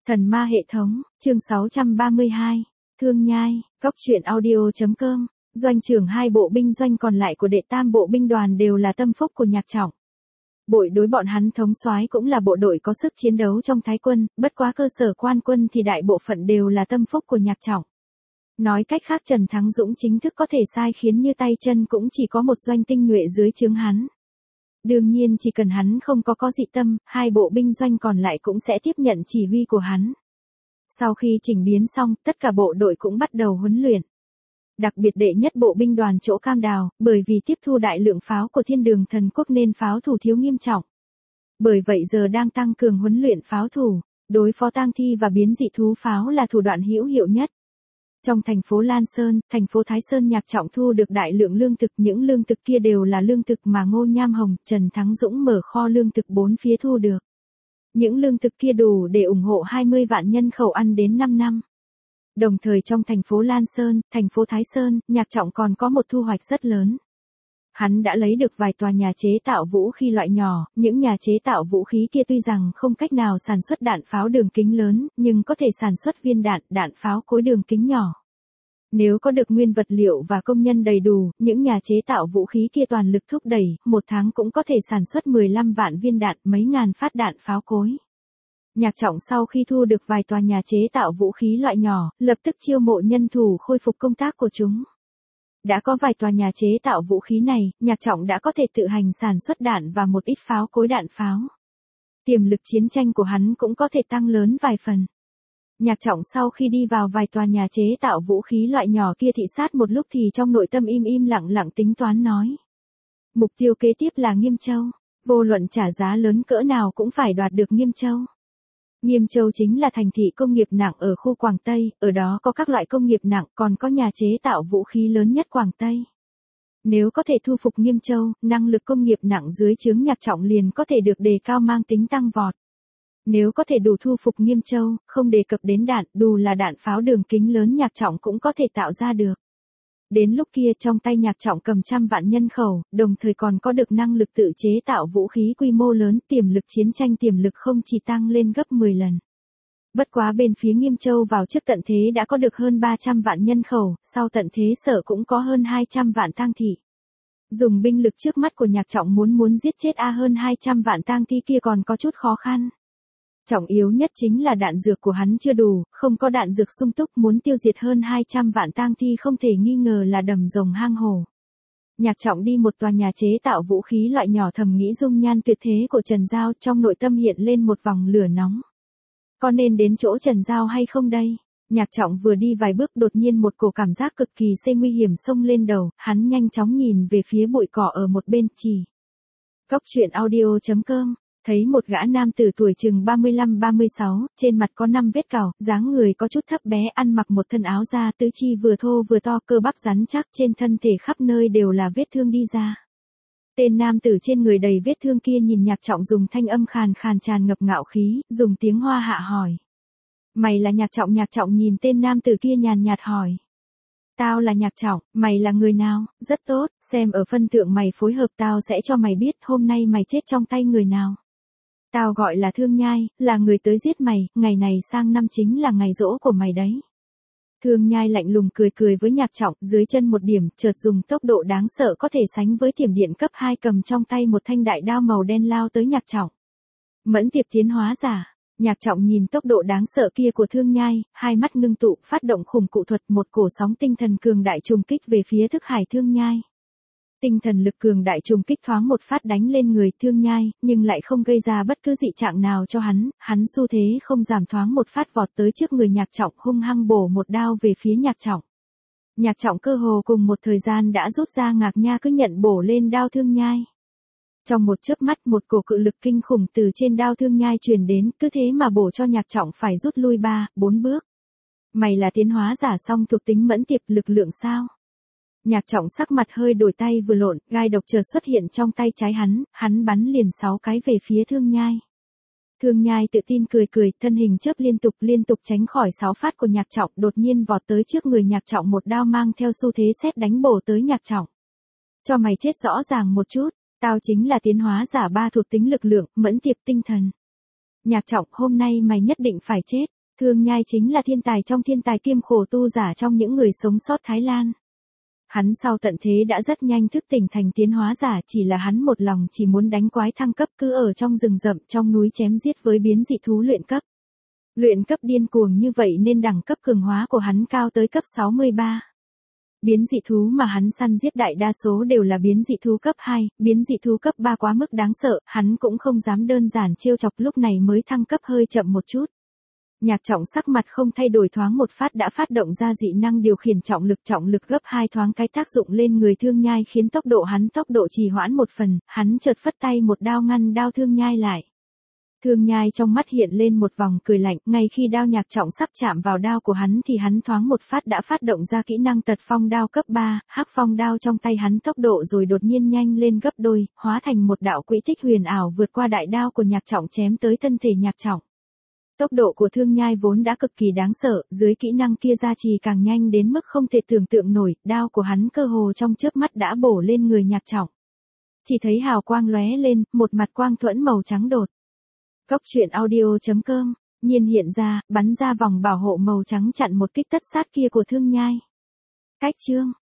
Thần ma hệ thống, chương 632, Thương Nhai, Cóc truyện audio.com, doanh trưởng hai bộ binh doanh còn lại của đệ tam bộ binh đoàn đều là tâm phúc của Nhạc Trọng. Bội đối bọn hắn thống soái cũng là bộ đội có sức chiến đấu trong Thái quân, bất quá cơ sở quan quân thì đại bộ phận đều là tâm phúc của Nhạc Trọng. Nói cách khác Trần Thắng Dũng chính thức có thể sai khiến như tay chân cũng chỉ có một doanh tinh nhuệ dưới trướng hắn. Đương nhiên chỉ cần hắn không có dị tâm, hai bộ binh doanh còn lại cũng sẽ tiếp nhận chỉ huy của hắn. Sau khi chỉnh biến xong, tất cả bộ đội cũng bắt đầu huấn luyện. Đặc biệt đệ nhất bộ binh đoàn chỗ Cam Đào, bởi vì tiếp thu đại lượng pháo của Thiên Đường Thần Quốc nên pháo thủ thiếu nghiêm trọng. Bởi vậy giờ đang tăng cường huấn luyện pháo thủ, đối phó tang thi và biến dị thú pháo là thủ đoạn hữu hiệu nhất. Trong thành phố Lan Sơn, thành phố Thái Sơn Nhạc Trọng thu được đại lượng lương thực, những lương thực kia đều là lương thực mà Ngô Nham Hồng, Trần Thắng Dũng mở kho lương thực bốn phía thu được. Những lương thực kia đủ để ủng hộ 20 vạn nhân khẩu ăn đến 5 năm. Đồng thời trong thành phố Lan Sơn, thành phố Thái Sơn, Nhạc Trọng còn có một thu hoạch rất lớn. Hắn đã lấy được vài tòa nhà chế tạo vũ khí loại nhỏ, những nhà chế tạo vũ khí kia tuy rằng không cách nào sản xuất đạn pháo đường kính lớn, nhưng có thể sản xuất viên đạn, đạn pháo cối đường kính nhỏ. Nếu có được nguyên vật liệu và công nhân đầy đủ, những nhà chế tạo vũ khí kia toàn lực thúc đẩy, một tháng cũng có thể sản xuất 15 vạn viên đạn, mấy ngàn phát đạn pháo cối. Nhạc Trọng sau khi thu được vài tòa nhà chế tạo vũ khí loại nhỏ, lập tức chiêu mộ nhân thủ khôi phục công tác của chúng. Đã có vài tòa nhà chế tạo vũ khí này, Nhạc Trọng đã có thể tự hành sản xuất đạn và một ít pháo cối đạn pháo. Tiềm lực chiến tranh của hắn cũng có thể tăng lớn vài phần. Nhạc Trọng sau khi đi vào vài tòa nhà chế tạo vũ khí loại nhỏ kia thị sát một lúc thì trong nội tâm im lặng tính toán nói. Mục tiêu kế tiếp là Nghiêm Châu, vô luận trả giá lớn cỡ nào cũng phải đoạt được Nghiêm Châu. Nghiêm Châu chính là thành thị công nghiệp nặng ở khu Quảng Tây, ở đó có các loại công nghiệp nặng còn có nhà chế tạo vũ khí lớn nhất Quảng Tây. Nếu có thể thu phục Nghiêm Châu, năng lực công nghiệp nặng dưới trướng Nhạc Trọng liền có thể được đề cao mang tính tăng vọt. Nếu có thể đủ thu phục Nghiêm Châu, không đề cập đến đạn, dù là đạn pháo đường kính lớn Nhạc Trọng cũng có thể tạo ra được. Đến lúc kia trong tay Nhạc Trọng cầm trăm vạn nhân khẩu, đồng thời còn có được năng lực tự chế tạo vũ khí quy mô lớn, tiềm lực chiến tranh tiềm lực không chỉ tăng lên gấp 10 lần. Bất quá bên phía Nghiêm Châu vào trước tận thế đã có được hơn 300 vạn nhân khẩu, sau tận thế sở cũng có hơn 200 vạn tang thị. Dùng binh lực trước mắt của Nhạc Trọng muốn giết chết hơn 200 vạn tang thi kia còn có chút khó khăn. Trọng yếu nhất chính là đạn dược của hắn chưa đủ, không có đạn dược sung túc muốn tiêu diệt hơn 200 vạn tang thi không thể nghi ngờ là đầm rồng hang hổ. Nhạc Trọng đi một tòa nhà chế tạo vũ khí loại nhỏ thầm nghĩ dung nhan tuyệt thế của Trần Giao trong nội tâm hiện lên một vòng lửa nóng. Có nên đến chỗ Trần Giao hay không đây? Nhạc Trọng vừa đi vài bước đột nhiên một cổ cảm giác cực kỳ nguy hiểm xông lên đầu, hắn nhanh chóng nhìn về phía bụi cỏ ở một bên chỉ. Cóc truyện audio.com. Thấy một gã nam tử tuổi chừng 35-36, trên mặt có 5 vết cào, dáng người có chút thấp bé, ăn mặc một thân áo da tứ chi vừa thô vừa to, cơ bắp rắn chắc, trên thân thể khắp nơi đều là vết thương đi ra. Tên nam tử trên người đầy vết thương kia nhìn Nhạc Trọng dùng thanh âm khàn tràn ngập ngạo khí, dùng tiếng Hoa hạ hỏi. Mày là Nhạc Trọng? Nhạc Trọng nhìn tên nam tử kia nhàn nhạt hỏi. Tao là Nhạc Trọng, mày là người nào? Rất tốt, xem ở phân thượng mày phối hợp tao sẽ cho mày biết hôm nay mày chết trong tay người nào. Tao gọi là Thương Nhai, là người tới giết mày, ngày này sang năm chính là ngày giỗ của mày đấy. Thương Nhai lạnh lùng cười với Nhạc Trọng, dưới chân một điểm, chợt dùng tốc độ đáng sợ có thể sánh với thiểm điện cấp 2 cầm trong tay một thanh đại đao màu đen lao tới Nhạc Trọng. Mẫn tiệp tiến hóa giả. Nhạc Trọng nhìn tốc độ đáng sợ kia của Thương Nhai, hai mắt ngưng tụ, phát động khủng cụ thuật, một cổ sóng tinh thần cường đại trùng kích về phía thức hải Thương Nhai. Tinh thần lực cường đại trùng kích thoáng một phát đánh lên người Thương Nhai, nhưng lại không gây ra bất cứ dị trạng nào cho hắn xu thế không giảm thoáng một phát vọt tới trước người Nhạc Trọng hung hăng bổ một đao về phía Nhạc Trọng. Nhạc Trọng cơ hồ cùng một thời gian đã rút ra ngạc nha cứ nhận bổ lên đao Thương Nhai. Trong một chớp mắt một cổ cự lực kinh khủng từ trên đao Thương Nhai truyền đến, cứ thế mà bổ cho Nhạc Trọng phải rút lui 3-4 bước. Mày là tiến hóa giả song thuộc tính mẫn tiệp lực lượng sao? Nhạc Trọng sắc mặt hơi đổi, tay vừa lộn, gai độc chợt xuất hiện trong tay trái hắn bắn liền 6 cái về phía Thương Nhai. Thương Nhai tự tin cười, thân hình chớp liên tục tránh khỏi 6 phát của Nhạc Trọng, đột nhiên vọt tới trước người Nhạc Trọng một đao mang theo xu thế sét đánh bổ tới Nhạc Trọng. Cho mày chết rõ ràng một chút, tao chính là tiến hóa giả 3 thuộc tính lực lượng, mẫn tiệp tinh thần. Nhạc Trọng, hôm nay mày nhất định phải chết. Thương Nhai chính là thiên tài trong thiên tài kiêm khổ tu giả trong những người sống sót Thái Lan. Hắn sau tận thế đã rất nhanh thức tỉnh thành tiến hóa giả, chỉ là hắn một lòng chỉ muốn đánh quái thăng cấp, cứ ở trong rừng rậm trong núi chém giết với biến dị thú luyện cấp. Luyện cấp điên cuồng như vậy nên đẳng cấp cường hóa của hắn cao tới cấp 63. Biến dị thú mà hắn săn giết đại đa số đều là biến dị thú cấp 2, biến dị thú cấp 3 quá mức đáng sợ, hắn cũng không dám đơn giản trêu chọc, lúc này mới thăng cấp hơi chậm một chút. Nhạc Trọng sắc mặt không thay đổi, thoáng một phát đã phát động ra dị năng điều khiển trọng lực gấp 2 thoáng cái tác dụng lên người Thương Nhai, khiến tốc độ trì hoãn một phần, hắn chợt phất tay một đao ngăn đao Thương Nhai lại. Thương Nhai trong mắt hiện lên một vòng cười lạnh, ngay khi đao Nhạc Trọng sắp chạm vào đao của hắn thì hắn thoáng một phát đã phát động ra kỹ năng Tật Phong đao cấp 3, hắc phong đao trong tay hắn tốc độ rồi đột nhiên nhanh lên gấp đôi, hóa thành một đạo quỹ tích huyền ảo vượt qua đại đao của Nhạc Trọng chém tới thân thể Nhạc Trọng. Tốc độ của Thương Nhai vốn đã cực kỳ đáng sợ, dưới kỹ năng kia gia trì càng nhanh đến mức không thể tưởng tượng nổi, đao của hắn cơ hồ trong chớp mắt đã bổ lên người Nhạc Trọng. Chỉ thấy hào quang lóe lên, một mặt quang thuẫn màu trắng đột. Cốc truyện audio.com, nhiên hiện ra, bắn ra vòng bảo hộ màu trắng chặn một kích tất sát kia của Thương Nhai. Cách chương